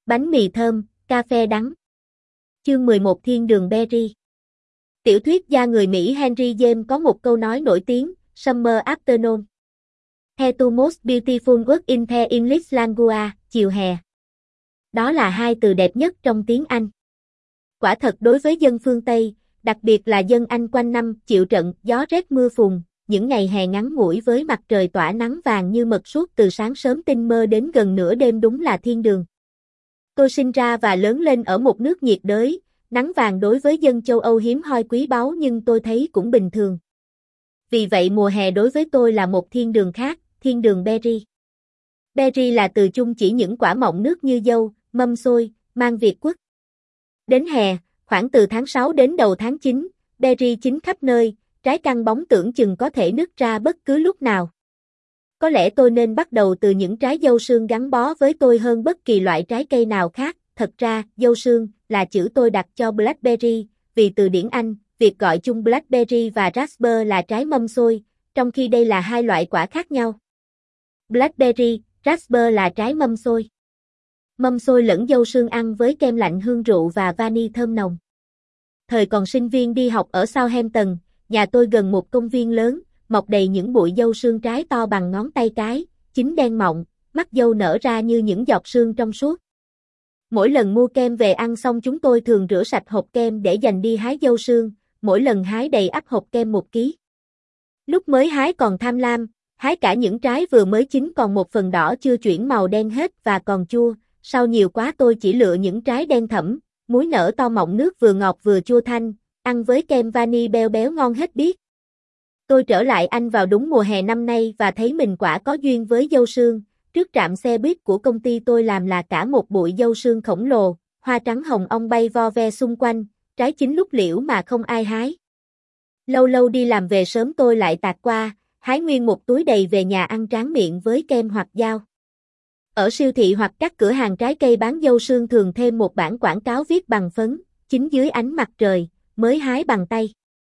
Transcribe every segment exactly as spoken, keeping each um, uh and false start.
Bánh mì thơm, cà phê đắng. Chương mười một Thiên đường Berry. Tiểu thuyết gia người Mỹ Henry James có một câu nói nổi tiếng, Summer Afternoon. The two most beautiful words in the English language, chiều hè. Đó là hai từ đẹp nhất trong tiếng Anh. Quả thật đối với dân phương Tây, đặc biệt là dân Anh quanh năm chịu trận gió rét mưa phùn, những ngày hè ngắn ngủi với mặt trời tỏa nắng vàng như mật suốt từ sáng sớm tinh mơ đến gần nửa đêm đúng là thiên đường. Tôi sinh ra và lớn lên ở một nước nhiệt đới, nắng vàng đối với dân châu Âu hiếm hoi quý báu nhưng tôi thấy cũng bình thường. Vì vậy mùa hè đối với tôi là một thiên đường khác, thiên đường berry. Berry là từ chung chỉ những quả mọng nước như dâu, mâm xôi, mang Việt Quốc. Đến hè, khoảng từ tháng sáu đến đầu tháng chín, berry chín khắp nơi, trái căng bóng tưởng chừng có thể nứt ra bất cứ lúc nào. Có lẽ tôi nên bắt đầu từ những trái dâu sương gắn bó với tôi hơn bất kỳ loại trái cây nào khác. Thật ra, dâu sương là chữ tôi đặt cho blackberry, vì từ điển Anh, việc gọi chung blackberry và raspberry là trái mâm xôi, trong khi đây là hai loại quả khác nhau. Blackberry, raspberry là trái mâm xôi. Mâm xôi lẫn dâu sương ăn với kem lạnh hương rượu và vani thơm nồng. Thời còn sinh viên đi học ở Southampton, nhà tôi gần một công viên lớn, mọc đầy những bụi dâu sương trái to bằng ngón tay cái, chín đen mọng, mắt dâu nở ra như những giọt sương trong suốt. Mỗi lần mua kem về ăn xong chúng tôi thường rửa sạch hộp kem để dành đi hái dâu sương, mỗi lần hái đầy ắp hộp kem một ký. Lúc mới hái còn tham lam, hái cả những trái vừa mới chín còn một phần đỏ chưa chuyển màu đen hết và còn chua, sau nhiều quá tôi chỉ lựa những trái đen thẫm, múi nở to mọng nước vừa ngọt vừa chua thanh, ăn với kem vani béo béo ngon hết biết. Tôi trở lại Anh vào đúng mùa hè năm nay và thấy mình quả có duyên với dâu sương. Trước trạm xe buýt của công ty tôi làm là cả một bụi dâu sương khổng lồ, hoa trắng hồng ong bay vo ve xung quanh, trái chín lúc liễu mà không ai hái. Lâu lâu đi làm về sớm tôi lại tạt qua, hái nguyên một túi đầy về nhà ăn tráng miệng với kem hoặc dao. Ở siêu thị hoặc các cửa hàng trái cây bán dâu sương thường thêm một bản quảng cáo viết bằng phấn, chín dưới ánh mặt trời, mới hái bằng tay.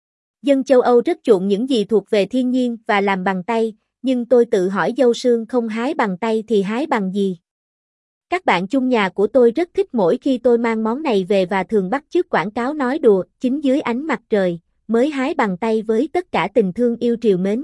Dân châu Âu rất chuộng những gì thuộc về thiên nhiên và làm bằng tay, nhưng tôi tự hỏi dâu sương không hái bằng tay thì hái bằng gì? Các bạn chung nhà của tôi rất thích mỗi khi tôi mang món này về và thường bắt chước quảng cáo nói đùa, chín dưới ánh mặt trời, mới hái bằng tay với tất cả tình thương yêu trìu mến.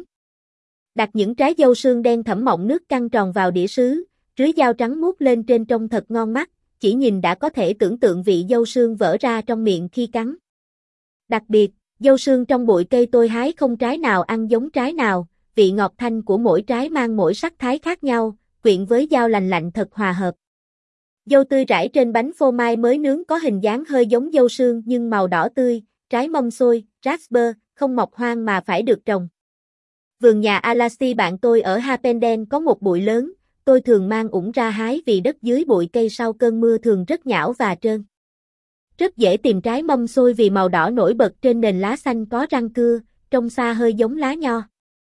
Đặt những trái dâu sương đen thẫm mọng nước căng tròn vào đĩa sứ, rưới dao trắng muốt lên trên trông thật ngon mắt, chỉ nhìn đã có thể tưởng tượng vị dâu sương vỡ ra trong miệng khi cắn. Đặc biệt, dâu sương trong bụi cây tôi hái không trái nào ăn giống trái nào, vị ngọt thanh của mỗi trái mang mỗi sắc thái khác nhau, quyện với dao lành lạnh thật hòa hợp. Dâu tươi rải trên bánh phô mai mới nướng có hình dáng hơi giống dâu sương nhưng màu đỏ tươi, trái mâm xôi, raspberry, không mọc hoang mà phải được trồng. Vườn nhà Alastair bạn tôi ở Harpenden có một bụi lớn, tôi thường mang ủng ra hái vì đất dưới bụi cây sau cơn mưa thường rất nhão và trơn. Rất dễ tìm trái mâm xôi vì màu đỏ nổi bật trên nền lá xanh có răng cưa, trông xa hơi giống lá nho.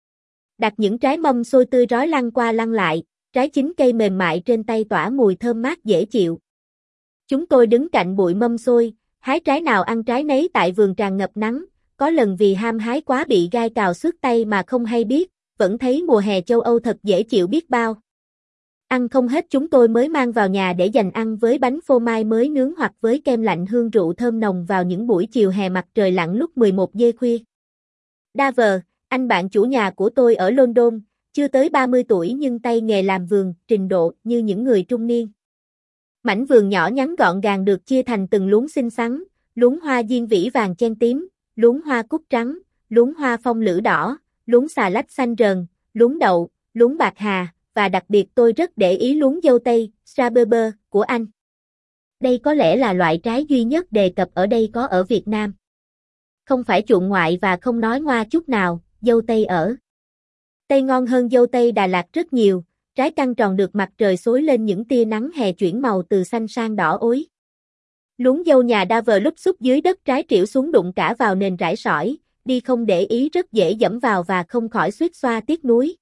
Đặt những trái mâm xôi tươi rói lăn qua lăn lại, trái chín cây mềm mại trên tay tỏa mùi thơm mát dễ chịu. Chúng tôi đứng cạnh bụi mâm xôi, hái trái nào ăn trái nấy tại vườn tràn ngập nắng, có lần vì ham hái quá bị gai cào xước tay mà không hay biết, vẫn thấy mùa hè châu Âu thật dễ chịu biết bao. Ăn không hết chúng tôi mới mang vào nhà để dành ăn với bánh phô mai mới nướng hoặc với kem lạnh hương rượu thơm nồng vào những buổi chiều hè mặt trời lặn lúc mười một giờ khuya. Daver, anh bạn chủ nhà của tôi ở London, chưa tới ba mươi tuổi nhưng tay nghề làm vườn, trình độ như những người trung niên. Mảnh vườn nhỏ nhắn gọn gàng được chia thành từng luống xinh xắn, luống hoa diên vĩ vàng chen tím, luống hoa cúc trắng, luống hoa phong lữ đỏ, luống xà lách xanh rờn, luống đậu, luống bạc hà, và đặc biệt tôi rất để ý luống dâu tây, strawberry, của anh. Đây có lẽ là loại trái duy nhất đề cập ở đây có ở Việt Nam. Không phải chuộng ngoại và không nói ngoa chút nào, dâu tây ở Tây ngon hơn dâu tây Đà Lạt rất nhiều, trái căng tròn được mặt trời xối lên những tia nắng hè chuyển màu từ xanh sang đỏ ối. Luống dâu nhà Daver lúc xúc dưới đất trái trĩu xuống đụng cả vào nền rải sỏi, đi không để ý rất dễ dẫm vào và không khỏi suýt xoa tiếc nuối.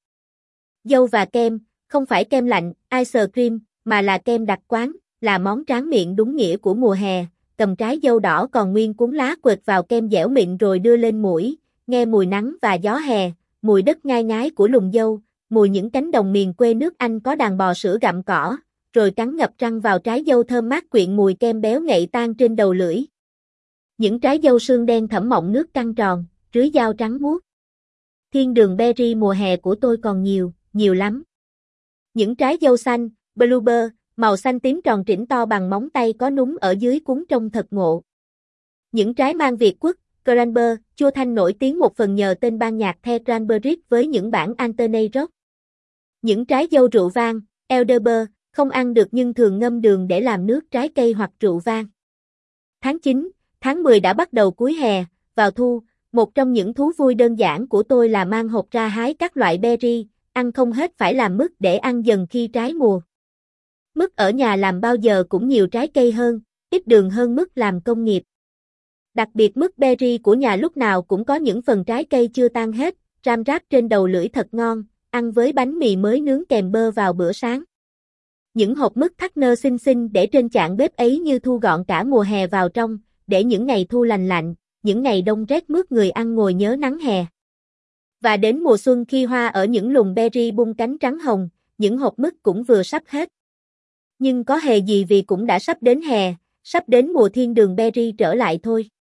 Dâu và kem, không phải kem lạnh, ice cream, mà là kem đặc quán, là món tráng miệng đúng nghĩa của mùa hè, cầm trái dâu đỏ còn nguyên cuốn lá quệt vào kem dẻo mịn rồi đưa lên mũi, nghe mùi nắng và gió hè, mùi đất ngai ngái của lùm dâu, mùi những cánh đồng miền quê nước Anh có đàn bò sữa gặm cỏ, rồi cắn ngập răng vào trái dâu thơm mát quyện mùi kem béo ngậy tan trên đầu lưỡi. Những trái dâu sương đen thẫm mọng nước căng tròn, rưới dao trắng muốt. Thiên đường berry mùa hè của tôi còn nhiều, nhiều lắm. Những trái dâu xanh, blueberry, màu xanh tím tròn trĩnh to bằng móng tay có núm ở dưới cuống trông thật ngộ. Những trái mang Việt quất, cranberry, chua thanh nổi tiếng một phần nhờ tên ban nhạc The Cranberries với những bản alternate rock. Những trái dâu rượu vang, elderberry, không ăn được nhưng thường ngâm đường để làm nước trái cây hoặc rượu vang. Tháng chín, tháng mười đã bắt đầu cuối hè, vào thu, một trong những thú vui đơn giản của tôi là mang hộp ra hái các loại berry, ăn không hết phải làm mứt để ăn dần khi trái mùa. Mứt ở nhà làm bao giờ cũng nhiều trái cây hơn, ít đường hơn mứt làm công nghiệp. Đặc biệt mứt berry của nhà lúc nào cũng có những phần trái cây chưa tan hết, ram ráp trên đầu lưỡi thật ngon, ăn với bánh mì mới nướng kèm bơ vào bữa sáng. Những hộp mứt thắt nơ xinh xinh để trên chạn bếp ấy như thu gọn cả mùa hè vào trong, để những ngày thu lành lạnh, những ngày đông rét mướt người ăn ngồi nhớ nắng hè. Và đến mùa xuân khi hoa ở những lùm berry bung cánh trắng hồng, những hộp mứt cũng vừa sắp hết. Nhưng có hề gì vì cũng đã sắp đến hè, sắp đến mùa thiên đường berry trở lại thôi.